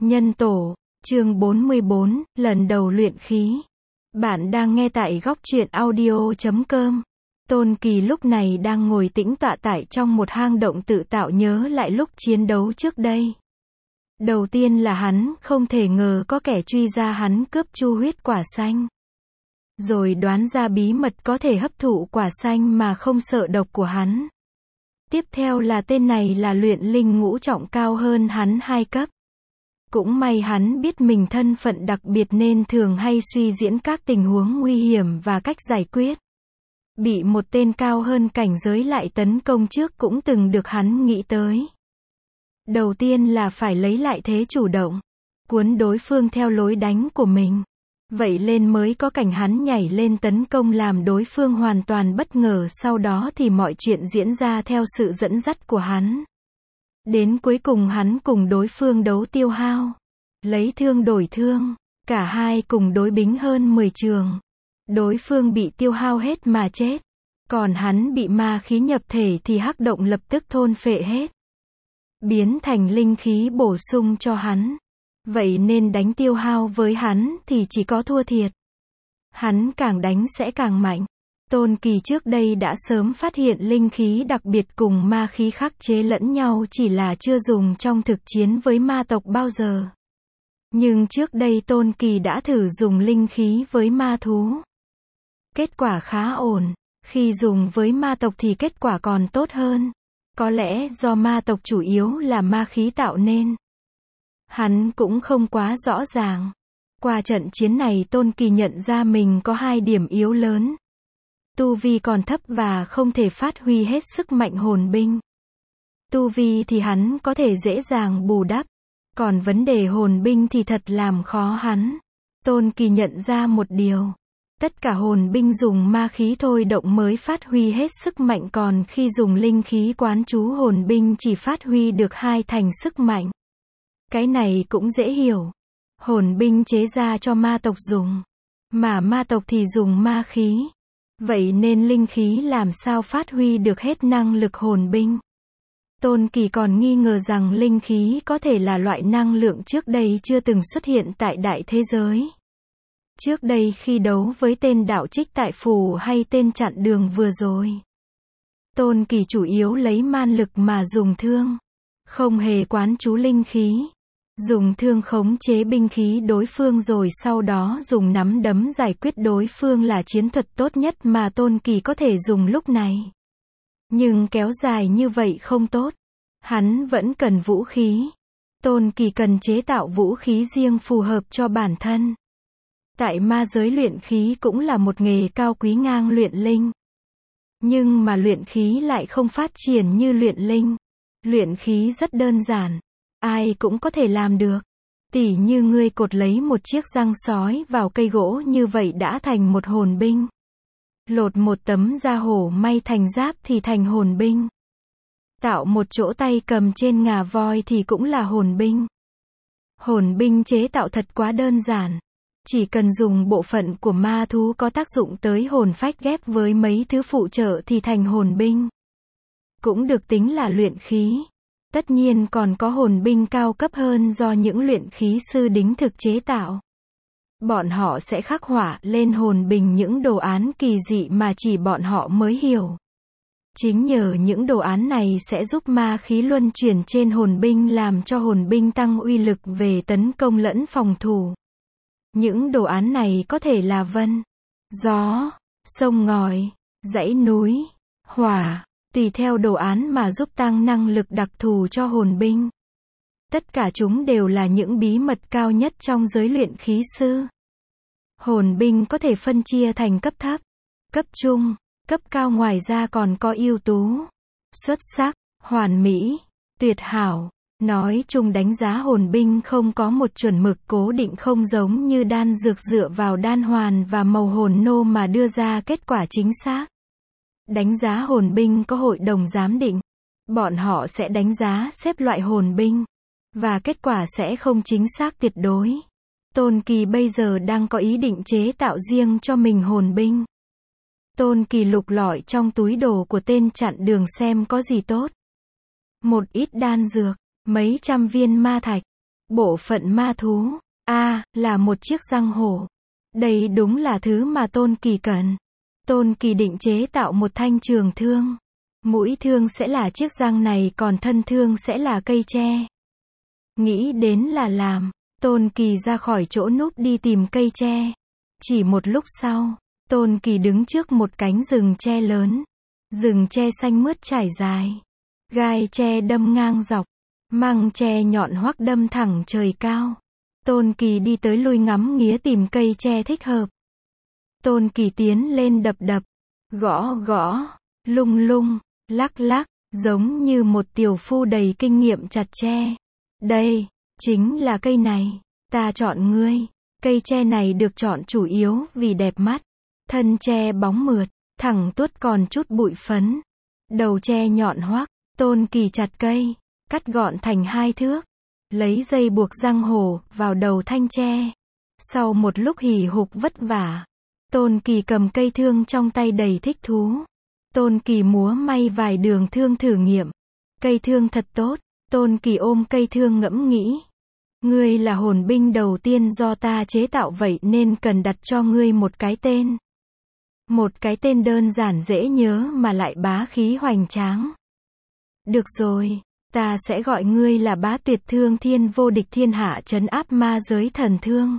Nhân tổ, chương 44, lần đầu luyện khí. Bạn đang nghe tại góc truyện audio.com. Tôn Kỳ lúc này đang ngồi tĩnh tọa tại trong một hang động tự tạo, nhớ lại lúc chiến đấu trước đây. Đầu tiên là hắn không thể ngờ có kẻ truy ra hắn cướp chu huyết quả xanh. Rồi đoán ra bí mật có thể hấp thụ quả xanh mà không sợ độc của hắn. Tiếp theo là tên này là luyện linh ngũ trọng, cao hơn hắn 2 cấp. Cũng may hắn biết mình thân phận đặc biệt nên thường hay suy diễn các tình huống nguy hiểm và cách giải quyết. Bị một tên cao hơn cảnh giới lại tấn công trước cũng từng được hắn nghĩ tới. Đầu tiên là phải lấy lại thế chủ động, cuốn đối phương theo lối đánh của mình. Vậy lên mới có cảnh hắn nhảy lên tấn công làm đối phương hoàn toàn bất ngờ, sau đó thì mọi chuyện diễn ra theo sự dẫn dắt của hắn. Đến cuối cùng hắn cùng đối phương đấu tiêu hao, lấy thương đổi thương, cả hai cùng đối bính hơn 10 trường. Đối phương bị tiêu hao hết mà chết, còn hắn bị ma khí nhập thể thì hắc động lập tức thôn phệ hết, biến thành linh khí bổ sung cho hắn. Vậy nên đánh tiêu hao với hắn thì chỉ có thua thiệt. Hắn càng đánh sẽ càng mạnh. Tôn Kỳ trước đây đã sớm phát hiện linh khí đặc biệt cùng ma khí khắc chế lẫn nhau, chỉ là chưa dùng trong thực chiến với ma tộc bao giờ. Nhưng trước đây Tôn Kỳ đã thử dùng linh khí với ma thú. Kết quả khá ổn. Khi dùng với ma tộc thì kết quả còn tốt hơn. Có lẽ do ma tộc chủ yếu là ma khí tạo nên. Hắn cũng không quá rõ ràng. Qua trận chiến này Tôn Kỳ nhận ra mình có 2 điểm yếu lớn. Tu vi còn thấp và không thể phát huy hết sức mạnh hồn binh. Tu vi thì hắn có thể dễ dàng bù đắp. Còn vấn đề hồn binh thì thật làm khó hắn. Tôn Kỳ nhận ra một điều. Tất cả hồn binh dùng ma khí thôi động mới phát huy hết sức mạnh, còn khi dùng linh khí quán chú hồn binh chỉ phát huy được 2 thành sức mạnh. Cái này cũng dễ hiểu. Hồn binh chế ra cho ma tộc dùng, mà ma tộc thì dùng ma khí. Vậy nên linh khí làm sao phát huy được hết năng lực hồn binh. Tôn Kỳ còn nghi ngờ rằng linh khí có thể là loại năng lượng trước đây chưa từng xuất hiện tại đại thế giới. Trước đây khi đấu với tên đạo trích tại phủ hay tên chặn đường vừa rồi, Tôn Kỳ chủ yếu lấy man lực mà dùng thương, không hề quán chú linh khí. Dùng thương khống chế binh khí đối phương rồi sau đó dùng nắm đấm giải quyết đối phương là chiến thuật tốt nhất mà Tôn Kỳ có thể dùng lúc này. Nhưng kéo dài như vậy không tốt. Hắn vẫn cần vũ khí. Tôn Kỳ cần chế tạo vũ khí riêng phù hợp cho bản thân. Tại ma giới luyện khí cũng là một nghề cao quý ngang luyện linh. Nhưng mà luyện khí lại không phát triển như luyện linh. Luyện khí rất đơn giản. Ai cũng có thể làm được. Tỉ như ngươi cột lấy một chiếc răng sói vào cây gỗ như vậy đã thành một hồn binh. Lột một tấm da hổ may thành giáp thì thành hồn binh. Tạo một chỗ tay cầm trên ngà voi thì cũng là hồn binh. Hồn binh chế tạo thật quá đơn giản. Chỉ cần dùng bộ phận của ma thú có tác dụng tới hồn phách ghép với mấy thứ phụ trợ thì thành hồn binh. Cũng được tính là luyện khí. Tất nhiên còn có hồn binh cao cấp hơn do những luyện khí sư đính thực chế tạo. Bọn họ sẽ khắc họa lên hồn binh những đồ án kỳ dị mà chỉ bọn họ mới hiểu. Chính nhờ những đồ án này sẽ giúp ma khí luân chuyển trên hồn binh, làm cho hồn binh tăng uy lực về tấn công lẫn phòng thủ. Những đồ án này có thể là vân, gió, sông ngòi, dãy núi, hỏa, tùy theo đồ án mà giúp tăng năng lực đặc thù cho hồn binh. Tất cả chúng đều là những bí mật cao nhất trong giới luyện khí sư. Hồn binh có thể phân chia thành cấp thấp, cấp trung, cấp cao, ngoài ra còn có ưu tú, xuất sắc, hoàn mỹ, tuyệt hảo. Nói chung đánh giá hồn binh không có một chuẩn mực cố định, không giống như đan dược dựa vào đan hoàn và màu hồn nô mà đưa ra kết quả chính xác. Đánh giá hồn binh có hội đồng giám định. Bọn họ sẽ đánh giá xếp loại hồn binh. Và kết quả sẽ không chính xác tuyệt đối. Tôn Kỳ bây giờ đang có ý định chế tạo riêng cho mình hồn binh. Tôn Kỳ lục lọi trong túi đồ của tên chặn đường xem có gì tốt. Một ít đan dược, mấy trăm viên ma thạch, Bộ phận ma thú. Là một chiếc răng hổ. Đây đúng là thứ mà Tôn Kỳ cần. Tôn Kỳ định chế tạo một thanh trường thương. Mũi thương sẽ là chiếc răng này, còn thân thương sẽ là cây tre. Nghĩ đến là làm. Tôn Kỳ ra khỏi chỗ núp đi tìm cây tre. Chỉ một lúc sau, Tôn Kỳ đứng trước một cánh rừng tre lớn. Rừng tre xanh mướt trải dài. Gai tre đâm ngang dọc. Măng tre nhọn hoắt đâm thẳng trời cao. Tôn Kỳ đi tới lui ngắm nghía tìm cây tre thích hợp. Tôn Kỳ tiến lên đập đập, gõ gõ, lung lung, lắc lắc, giống như một tiểu phu đầy kinh nghiệm chặt tre. Đây, chính là cây này, ta chọn ngươi. Cây tre này được chọn chủ yếu vì đẹp mắt. Thân tre bóng mượt, thẳng tuốt còn chút bụi phấn. Đầu tre nhọn hoắt. Tôn Kỳ chặt cây, cắt gọn thành 2 thước. Lấy dây buộc răng hổ vào đầu thanh tre. Sau một lúc hì hục vất vả, Tôn Kỳ cầm cây thương trong tay đầy thích thú. Tôn Kỳ múa may vài đường thương thử nghiệm. Cây thương thật tốt. Tôn Kỳ ôm cây thương ngẫm nghĩ. Ngươi là hồn binh đầu tiên do ta chế tạo, vậy nên cần đặt cho ngươi một cái tên. Một cái tên đơn giản dễ nhớ mà lại bá khí hoành tráng. Được rồi, ta sẽ gọi ngươi là Bá Tuyệt Thương Thiên, vô địch thiên hạ, trấn áp ma giới thần thương.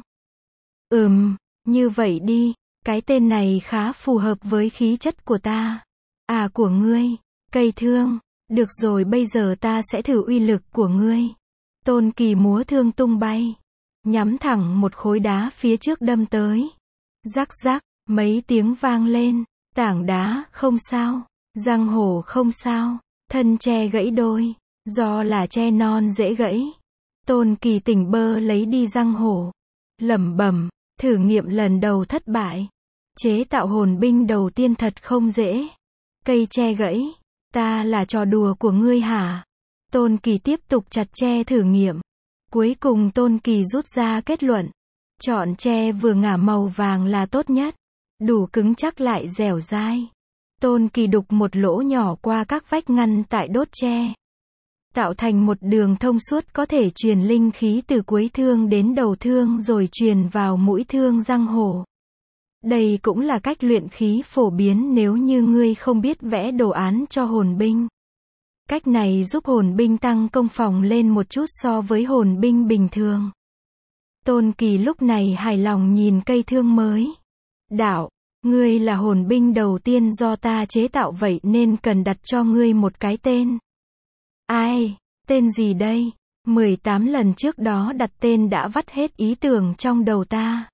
Như vậy đi, cái tên này khá phù hợp với khí chất của ta. Của ngươi, cây thương. Được rồi, bây giờ ta sẽ thử uy lực của ngươi. Tôn Kỳ múa thương tung bay, nhắm thẳng một khối đá phía trước đâm tới. Rắc rắc, mấy tiếng vang lên. Tảng đá không sao, răng hổ không sao, thân tre gãy đôi. Do là tre non dễ gãy. Tôn Kỳ tỉnh bơ lấy đi răng hổ. Lẩm bẩm, thử nghiệm lần đầu thất bại. Chế tạo hồn binh đầu tiên thật không dễ. Cây tre gãy. Ta là trò đùa của ngươi hả? Tôn Kỳ tiếp tục chặt tre thử nghiệm. Cuối cùng Tôn Kỳ rút ra kết luận. Chọn tre vừa ngả màu vàng là tốt nhất. Đủ cứng chắc lại dẻo dai. Tôn Kỳ đục một lỗ nhỏ qua các vách ngăn tại đốt tre. Tạo thành một đường thông suốt có thể truyền linh khí từ cuối thương đến đầu thương rồi truyền vào mũi thương răng hổ. Đây cũng là cách luyện khí phổ biến nếu như ngươi không biết vẽ đồ án cho hồn binh. Cách này giúp hồn binh tăng công phòng lên một chút so với hồn binh bình thường. Tôn Kỳ lúc này hài lòng nhìn cây thương mới. Đạo, ngươi là hồn binh đầu tiên do ta chế tạo, vậy nên cần đặt cho ngươi một cái tên. Ai? Tên gì đây? 18 lần trước đó đặt tên đã vắt hết ý tưởng trong đầu ta.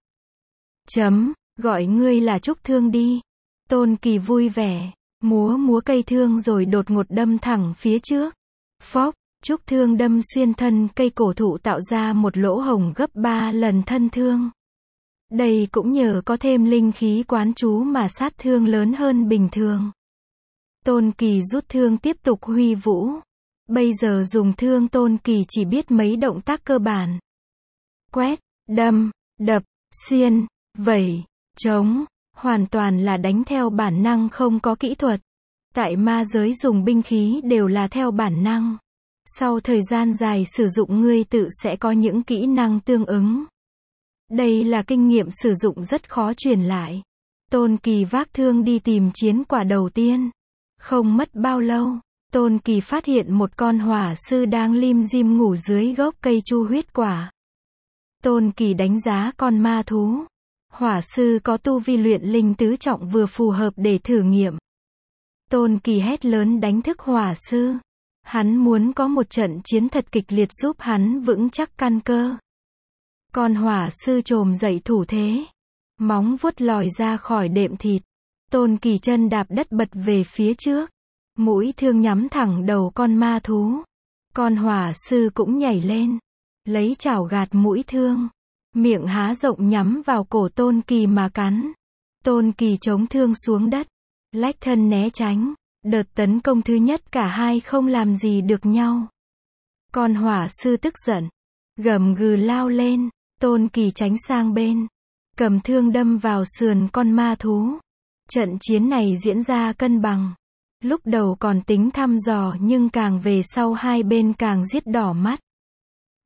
Gọi ngươi là Trúc Thương đi. Tôn Kỳ vui vẻ, múa cây thương rồi đột ngột đâm thẳng phía trước. Phốc, Trúc Thương đâm xuyên thân cây cổ thụ tạo ra một lỗ hổng gấp 3 lần thân thương. Đây cũng nhờ có thêm linh khí quán chú mà sát thương lớn hơn bình thường. Tôn Kỳ rút thương tiếp tục huy vũ. Bây giờ dùng thương Tôn Kỳ chỉ biết mấy động tác cơ bản. Quét, đâm, đập, xiên, vẩy, chống. Hoàn toàn là đánh theo bản năng, không có kỹ thuật. Tại ma giới dùng binh khí đều là theo bản năng. Sau thời gian dài sử dụng ngươi tự sẽ có những kỹ năng tương ứng. Đây là kinh nghiệm sử dụng rất khó truyền lại. Tôn Kỳ vác thương đi tìm chiến quả đầu tiên. Không mất bao lâu, Tôn Kỳ phát hiện một con hỏa sư đang lim dim ngủ dưới gốc cây chu huyết quả. Tôn Kỳ đánh giá con ma thú. Hỏa sư có tu vi luyện linh tứ trọng vừa phù hợp để thử nghiệm. Tôn Kỳ hét lớn đánh thức hỏa sư. Hắn muốn có một trận chiến thật kịch liệt giúp hắn vững chắc căn cơ. Con hỏa sư trồm dậy thủ thế. Móng vuốt lòi ra khỏi đệm thịt. Tôn Kỳ chân đạp đất bật về phía trước. Mũi thương nhắm thẳng đầu con ma thú. Con hỏa sư cũng nhảy lên. Lấy chảo gạt mũi thương. Miệng há rộng nhắm vào cổ Tôn Kỳ mà cắn. Tôn Kỳ chống thương xuống đất. Lách thân né tránh. Đợt tấn công thứ nhất cả hai không làm gì được nhau. Con hỏa sư tức giận. Gầm gừ lao lên. Tôn Kỳ tránh sang bên. Cầm thương đâm vào sườn con ma thú. Trận chiến này diễn ra cân bằng. Lúc đầu còn tính thăm dò nhưng càng về sau hai bên càng giết đỏ mắt.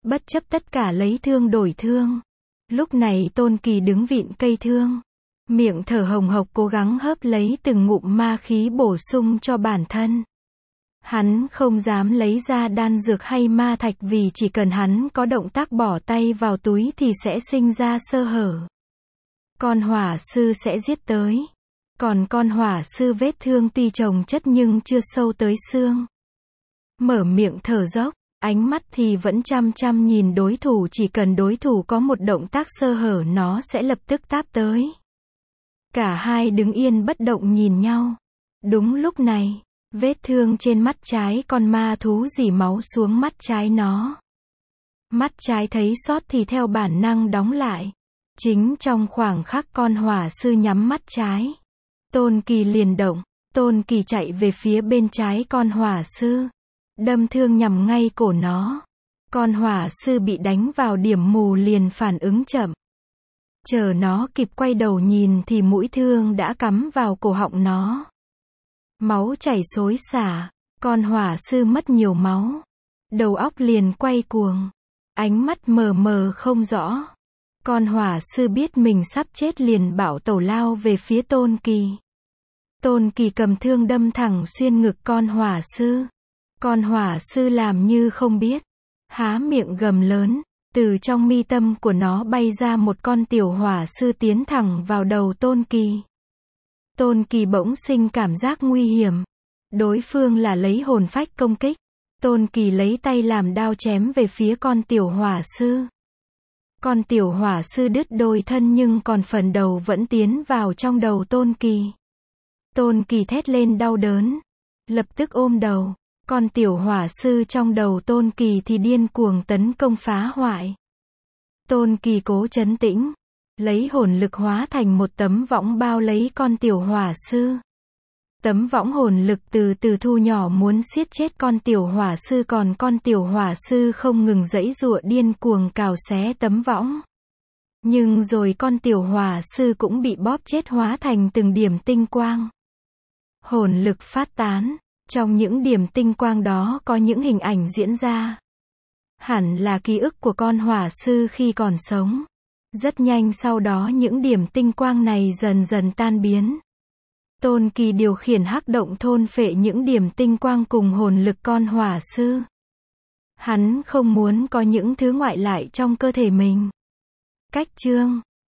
Bất chấp tất cả lấy thương đổi thương. Lúc này Tôn Kỳ đứng vịn cây thương. Miệng thở hồng hộc cố gắng hớp lấy từng ngụm ma khí bổ sung cho bản thân. Hắn không dám lấy ra đan dược hay ma thạch vì chỉ cần hắn có động tác bỏ tay vào túi thì sẽ sinh ra sơ hở. Con hỏa sư sẽ giết tới. Còn con hỏa sư vết thương tuy chồng chất nhưng chưa sâu tới xương. Mở miệng thở dốc, ánh mắt thì vẫn chăm chăm nhìn đối thủ, chỉ cần đối thủ có một động tác sơ hở nó sẽ lập tức táp tới. Cả hai đứng yên bất động nhìn nhau. Đúng lúc này, vết thương trên mắt trái con ma thú rỉ máu xuống mắt trái nó. Mắt trái thấy sót thì theo bản năng đóng lại. Chính trong khoảng khắc con hỏa sư nhắm mắt trái, Tôn Kỳ liền động. Tôn Kỳ chạy về phía bên trái con hỏa sư, đâm thương nhằm ngay cổ nó. Con hỏa sư bị đánh vào điểm mù liền phản ứng chậm. Chờ nó kịp quay đầu nhìn thì mũi thương đã cắm vào cổ họng nó. Máu chảy xối xả, con hỏa sư mất nhiều máu. Đầu óc liền quay cuồng, ánh mắt mờ mờ không rõ. Con hỏa sư biết mình sắp chết liền bạo tẩu lao về phía Tôn Kỳ. Tôn Kỳ cầm thương đâm thẳng xuyên ngực con hỏa sư. Con hỏa sư làm như không biết, há miệng gầm lớn, từ trong mi tâm của nó bay ra một con tiểu hỏa sư tiến thẳng vào đầu Tôn Kỳ. Tôn Kỳ bỗng sinh cảm giác nguy hiểm. Đối phương là lấy hồn phách công kích. Tôn Kỳ lấy tay làm đao chém về phía con tiểu hỏa sư. Con tiểu hỏa sư đứt đôi thân nhưng còn phần đầu vẫn tiến vào trong đầu Tôn Kỳ. Tôn Kỳ thét lên đau đớn, lập tức ôm đầu. Con tiểu hỏa sư trong đầu Tôn Kỳ thì điên cuồng tấn công phá hoại. Tôn Kỳ cố trấn tĩnh, lấy hồn lực hóa thành một tấm võng bao lấy con tiểu hỏa sư. Tấm võng hồn lực từ từ thu nhỏ muốn siết chết con tiểu hỏa sư, còn con tiểu hỏa sư không ngừng giãy giụa điên cuồng cào xé tấm võng. Nhưng rồi con tiểu hỏa sư cũng bị bóp chết hóa thành từng điểm tinh quang. Hồn lực phát tán, trong những điểm tinh quang đó có những hình ảnh diễn ra. Hẳn là ký ức của con hỏa sư khi còn sống. Rất nhanh sau đó những điểm tinh quang này dần dần tan biến. Tôn Kỳ điều khiển hắc động thôn phệ những điểm tinh quang cùng hồn lực con hỏa sư. Hắn không muốn có những thứ ngoại lại trong cơ thể mình. Cách chương